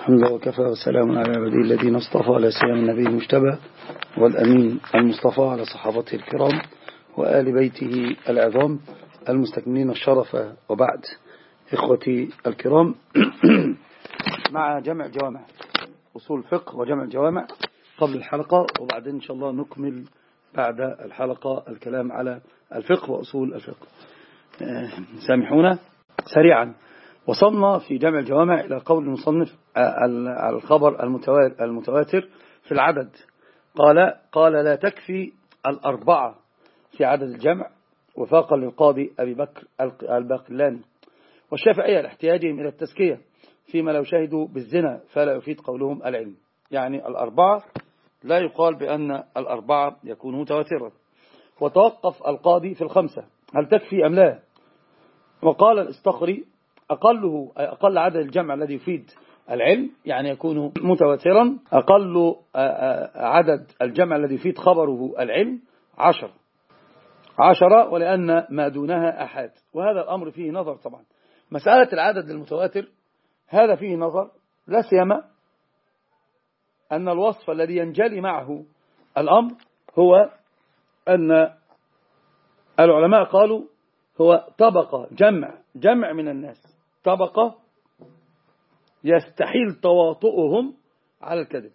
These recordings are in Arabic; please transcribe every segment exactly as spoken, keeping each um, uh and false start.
الحمد لله وكفى وسلام على عباده الذين اصطفى، لا سيما النبي المجتبى والأمين المصطفى على صحابته الكرام وآل بيته العظام المستكملين الشرف. وبعد، إخوتي الكرام، مع جمع جوامع أصول الفقه وجمع الجوامع قبل الحلقة، وبعدين إن شاء الله نكمل بعد الحلقة الكلام على الفقه وأصول الفقه. سامحونا سريعا. وصلنا في جمع الجوامع إلى قول المصنف الخبر المتواتر في العدد. قال قال لا تكفي الأربعة في عدد الجمع وفاقا للقاضي أبي بكر الباقلاني والشافعية لاحتياجهم إلى التزكية فيما لو شهدوا بالزنا فلا يفيد قولهم العلم. يعني الأربعة لا يقال بأن الأربعة يكون متواترا. وتوقف القاضي في الخمسة هل تكفي أم لا. وقال الاستخري أقله أقل عدد الجمع الذي يفيد العلم يعني يكون متواترا، أقل عدد الجمع الذي يفيد خبره العلم عشر عشرة، ولأن ما دونها أحاد. وهذا الأمر فيه نظر طبعا. مسألة العدد المتواتر هذا فيه نظر، لا سيما أن الوصف الذي ينجلي معه الأمر هو أن العلماء قالوا هو طبقة جمع جمع من الناس، طبقة يستحيل تواطؤهم على الكذب.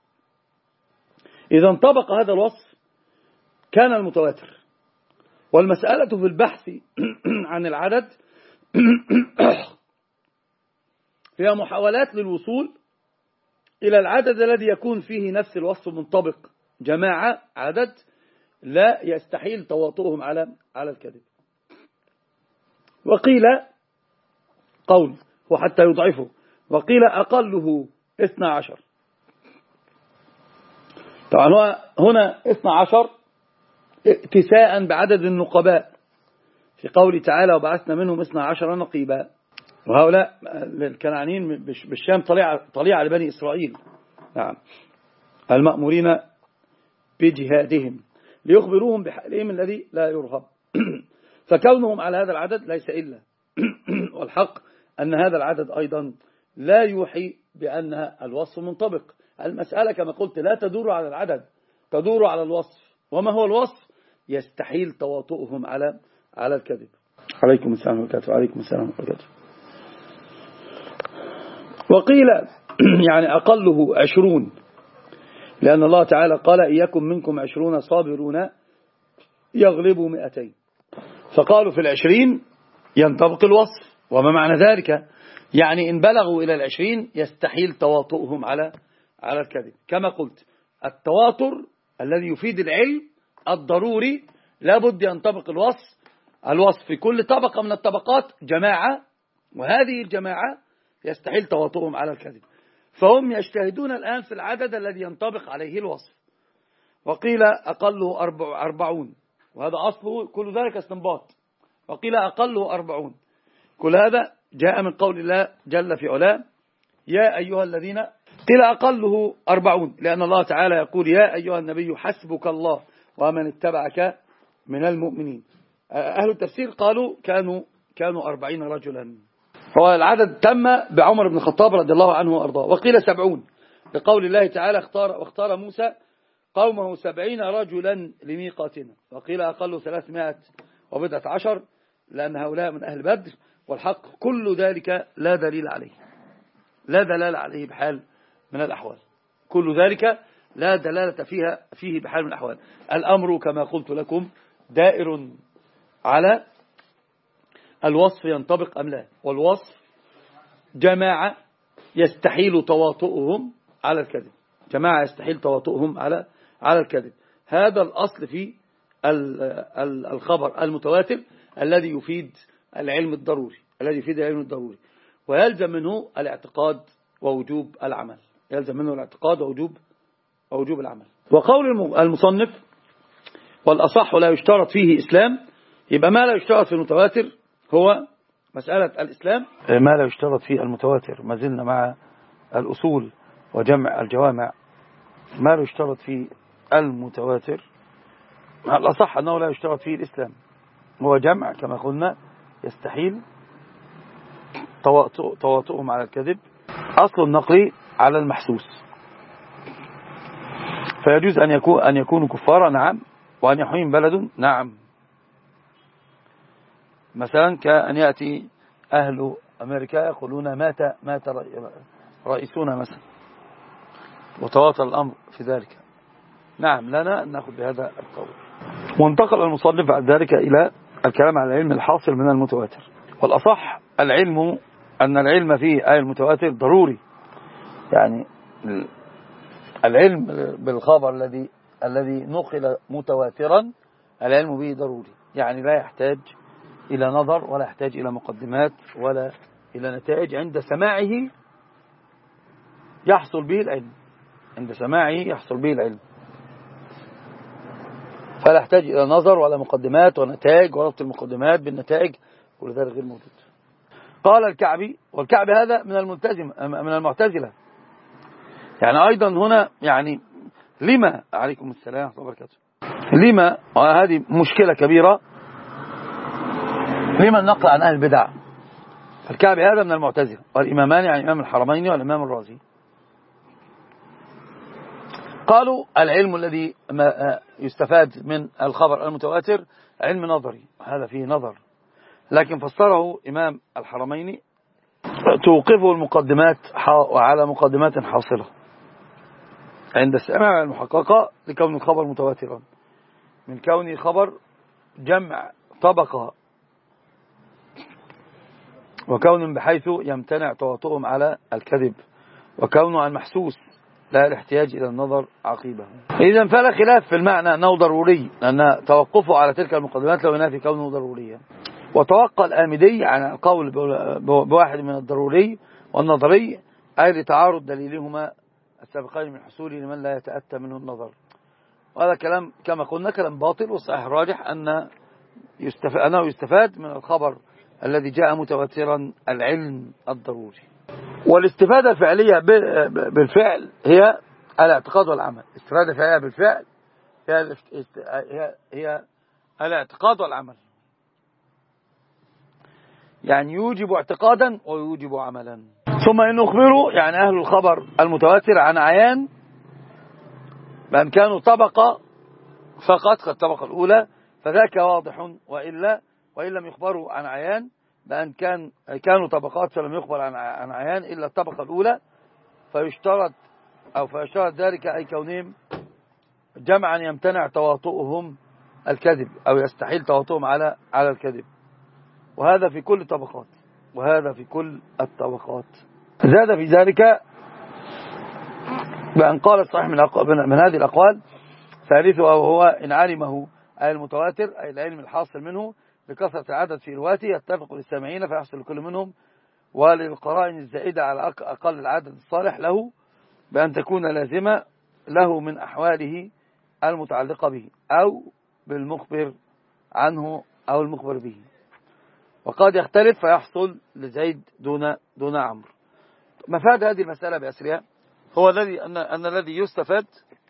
إذا انطبق هذا الوصف كان المتواتر. والمسألة في البحث عن العدد فيها محاولات للوصول إلى العدد الذي يكون فيه نفس الوصف منطبق، جماعة عدد لا يستحيل تواطؤهم على على الكذب. وقيل قول وحتى يضعفه، وقيل أقله اثنى عشر. طبعا هنا اثنى عشر اتساء بعدد النقباء في قوله تعالى وبعثنا منهم اثنى عشر نقيبا. وهؤلاء الكنعانيين بالشام طليعة طليعة لبني إسرائيل، نعم، المأمورين بجهادهم ليخبروهم بحالهم الذي لا يرهب. فكونهم على هذا العدد ليس إلا والحق أن هذا العدد أيضا لا يوحي بأن الوصف منطبق. المسألة كما قلت لا تدور على العدد، تدور على الوصف. وما هو الوصف؟ يستحيل تواطؤهم على على الكذب. عليكم السلام وبركاته. عليكم السلام وبركاته. وقيل يعني أقله عشرون، لأن الله تعالى قال إياكم منكم عشرون صابرون يغلبوا مئتين. فقالوا في العشرين ينطبق الوصف. وما معنى ذلك؟ يعني إن بلغوا إلى العشرين يستحيل تواطؤهم على على الكذب. كما قلت التواتر الذي يفيد العلم الضروري لابد ينطبق الوصف الوصف في كل طبقة من الطبقات جماعة، وهذه الجماعة يستحيل تواطؤهم على الكذب. فهم يجتهدون الآن في العدد الذي ينطبق عليه الوصف. وقيل أقله أربع أربعون، وهذا أصله كل ذلك استنباط. وقيل أقله أربعون. كل هذا جاء من قول الله جل في علاه يا أيها الذين. قيل أقله أربعون لأن الله تعالى يقول يا أيها النبي حسبك الله ومن اتبعك من المؤمنين. أهل التفسير قالوا كانوا كانوا أربعين رجلا. هو العدد تم بعمر بن الخطاب رضي الله عنه وأرضاه. وقيل سبعون لقول الله تعالى اختار واختار موسى قومه سبعين رجلا لميقاتنا. وقيل أقل ثلاثمائة وبضعة عشر لأن هؤلاء من أهل بدر. والحق كل ذلك لا دليل عليه، لا دلالة عليه بحال من الأحوال. كل ذلك لا دلالة فيها فيه بحال من الأحوال. الأمر كما قلت لكم دائر على الوصف ينطبق أم لا. والوصف جماعة يستحيل تواطؤهم على الكذب، جماعة يستحيل تواطؤهم على على الكذب. هذا الأصل في الخبر المتواتر الذي يفيد العلم الضروري الذي يفيد العلم الضروري ويلزم منه الاعتقاد ووجوب العمل. يلزم منه الاعتقاد ووجوب ووجوب العمل. وقول المصنف والأصح لا يشترط فيه إسلام، يبقى ما لا يشترط في المتواتر هو مسألة الإسلام. ما لا يشترط في المتواتر، ما زلنا مع الأصول وجمع الجوامع. ما لا يشترط في المتواتر الأصح أنه لا يشترط فيه الإسلام، هو جمع كما قلنا يستحيل تواطؤهم على الكذب. أصل النقل على المحسوس، فيجوز أن يكون أن يكونوا كفارا نعم، وأن يحويهم بلد نعم. مثلا كأن يأتي أهل أمريكا يقولون مات مات رئيسنا مثلا، وتواصل الأمر في ذلك، نعم لنا أن نأخذ بهذا القول. وانتقل المصنف بعد ذلك إلى الكلام على العلم الحاصل من المتواتر. والأصح العلم أن العلم فيه آية المتواتر ضروري، يعني العلم بالخبر الذي الذي نقل متواترا العلم به ضروري، يعني لا يحتاج إلى نظر ولا يحتاج إلى مقدمات ولا إلى نتائج، عند سماعه يحصل به العلم، عند سماعه يحصل به العلم، فلا يحتاج إلى نظر ولا مقدمات ونتائج وربط المقدمات بالنتائج، كل ذلك غير موجود. قال الكعبي، والكعبي هذا من الملتزم من المعتزلة، يعني أيضا هنا يعني لما عليكم السلام ورحمة الله وبركاته لما، وهذه مشكلة كبيرة، لما النقل عن أهل البدع؟ الكعبي هذا من المعتزلة، والإمامان يعني إمام الحرمين والإمام الرازي قالوا العلم الذي يستفاد من الخبر المتواتر علم نظري، هذا فيه نظر، لكن فسره إمام الحرمين توقفه المقدمات على مقدمات حاصلة عند السماع المحققة لكون الخبر متواترا، من كونه خبر جمع طبقة، وكون بحيث يمتنع تواطؤهم على الكذب، وكونه عن محسوس لا الاحتياج إلى النظر عقيبه. إذن فلا خلاف في المعنى أنه ضروري، لأن توقفه على تلك المقدمات لو ينافي كونه ضروريا. وتوقع الآمدي عن القول بواحد من الضروري والنظري، أي لتعارض دليلهما السابقين من حصول لمن لا يتأتى منه النظر. وهذا كلام كما قلنا كلام باطل، والصحيح الراجح أن يستفاد أنه يستفاد من الخبر الذي جاء متواترا العلم الضروري. والاستفادة الفعلية بالفعل هي الاعتقاد والعمل. الاستفادة الفعلية بالفعل هي, هي, هي الاعتقاد والعمل، يعني يوجب اعتقادا ويوجب عملا. ثم إن أخبروا يعني أهل الخبر المتواتر عن عيان بأن كانوا طبقة فقط كالطبقة الأولى فذاك واضح، وإلا وإن لم يخبروا عن عيان بأن كان كانوا طبقات فلم يخبر عن عن عيان إلا الطبقة الأولى، فيشترط أو فيشترط ذلك أي كونهم جمعا يمتنع تواطؤهم الكذب أو يستحيل تواطؤهم على على الكذب، وهذا في كل الطبقات، وهذا في كل الطبقات. زاد في ذلك بأن قال الصحيح من, من هذه الأقوال ثالثه وهو إن علمه أي المتواتر أي العلم الحاصل منه بكثرة العدد في رواته يتفق للسامعين فيحصل لكل منهم، وللقرائن الزائدة على أقل العدد الصالح له بأن تكون لازمة له من أحواله المتعلقة به أو بالمخبر عنه أو المخبر به، وقد يختلف فيحصل لزيد دون دون عمرو. مفاد هذه المسألة بأسرها هو الذي أن أن الذي يستفاد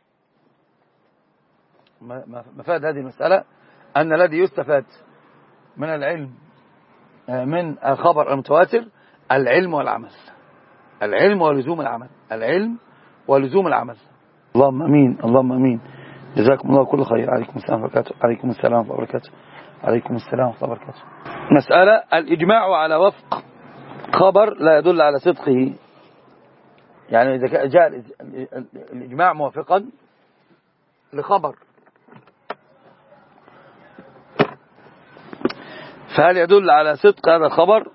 مفاد هذه المسألة أن الذي يستفاد من العلم من الخبر المتواتر العلم والعمل، العلم ولزوم العمل، العلم ولزوم العمل. اللهم امين، اللهم امين. جزاكم الله كل خير. عليكم السلام ورحمة الله وبركاته. عليكم السلام ورحمة الله وبركاته. عليكم السلام ورحمة الله وبركاته. مسألة الإجماع على وفق خبر لا يدل على صدقه، يعني إذا جاء الإجماع موافقا لخبر فهل يدل على صدق هذا الخبر؟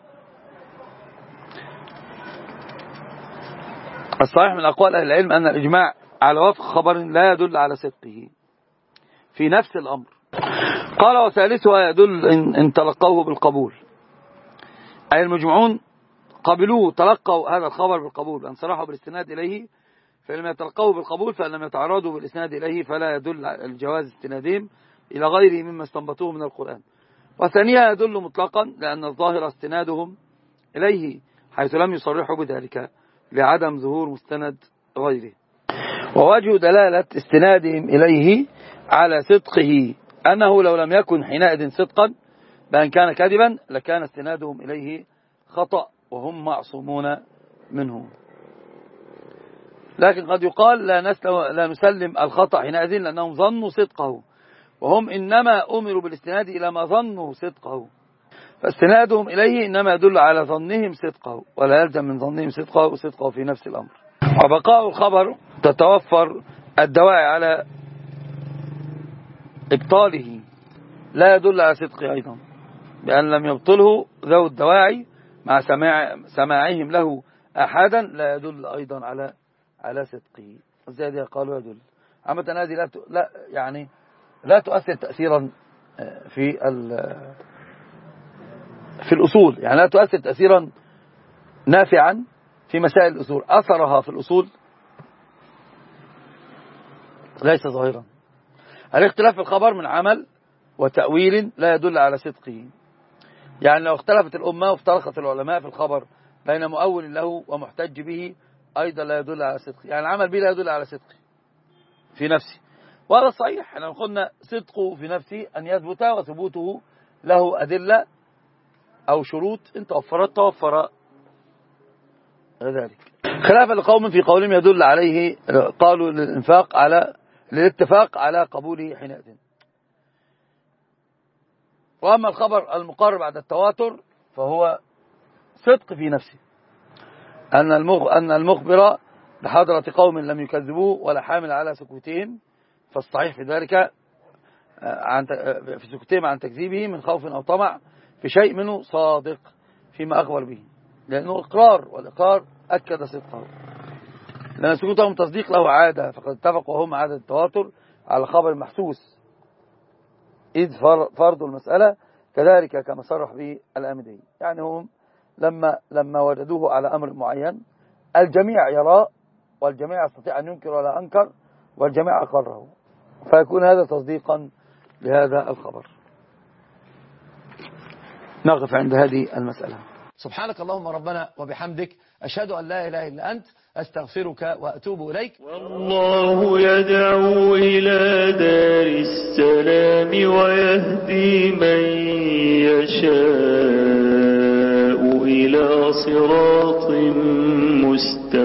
الصحيح من أقوال أهل العلم أن الإجماع على وفق خبر لا يدل على صدقه في نفس الأمر. قال وثالثها يدل إن تلقوه بالقبول، أي المجمعون قبلوه تلقوا هذا الخبر بالقبول أن صرحوا بالاستناد إليه، فإن لم يتلقوه بالقبول فإن لم يتعرضوا بالإسناد إليه فلا يدل الجواز استنادهم إلى غيره مما استنبطوه من القرآن. وثانيها يدل مطلقا لأن الظاهر استنادهم إليه حيث لم يصرحوا بذلك لعدم ظهور مستند غيره. ووجه دلالة استنادهم إليه على صدقه أنه لو لم يكن حينئذ صدقا بأن كان كذبا لكان استنادهم إليه خطأ وهم معصومون منه. لكن قد يقال لا, لا نسلم الخطأ حينئذ لأنهم ظنوا صدقه، وهم إنما أمروا بالاستناد إلى ما ظنوا صدقه، فاستنادهم إليه إنما يدل على ظنهم صدقه، ولا يلزم من ظنهم صدقه صدقه في نفس الأمر. وبقاء الخبر تتوفر الدواعي على إبطاله لا يدل على صدقه أيضا، بأن لم يبطله ذو الدواعي مع سماع سماعهم له أحدا لا يدل أيضا على على صدقه. الزيادة قالوا يدل. عامة هذه لا لا يعني لا تؤثر تأثيرا في في الأصول، يعني لا تؤثر تأثيرا نافعا في مسائل الأصول، أثرها في الأصول ليس ظاهرا. الاختلاف في الخبر من عمل وتأويل لا يدل على صدقه. يعني لو اختلفت الأمة وافترقت العلماء في الخبر بين مؤول له ومحتج به أيضا لا يدل على صدقه، يعني العمل به لا يدل على صدقه في نفسه، وهذا صحيح. احنا قلنا صدقه في نفسه أن يثبت، وثبوته له أدلة أو شروط إن توفرت توفر ذلك. خلافا لقوم في قولهم يدل عليه، قالوا للإنفاق على للاتفاق على قبوله حينئذ. وأما الخبر المقرر بعد التواتر فهو صدق في نفسه، أن أن المخبر بحضرة قوم لم يكذبوه ولا حامل على سكوتهم، فالصحيح في ذلك عن في سكوتهم عن تكذيبه من خوف أو طمع في شيء منه صادق فيما أخبر به، لأنه إقرار، والإقرار أكد صدقه، لأن سكوتهم تصديق له عادة، فقد اتفقوا هم عادة التواتر على خبر محسوس، إذ فرض المسألة كذلك كما صرح به الآمدي. يعني هم لما لما وجدوه على أمر معين الجميع يراه، والجميع يستطيع أن ينكر ولا أنكر، والجميع أقره، فيكون هذا تصديقا لهذا الخبر. نقف عند هذه المسألة. سبحانك اللهم ربنا وبحمدك، أشهد أن لا إله إلا أنت، أستغفرك وأتوب إليك. والله يدعو إلى دار السلام ويهدي من يشاء إلى صراط مستقيم.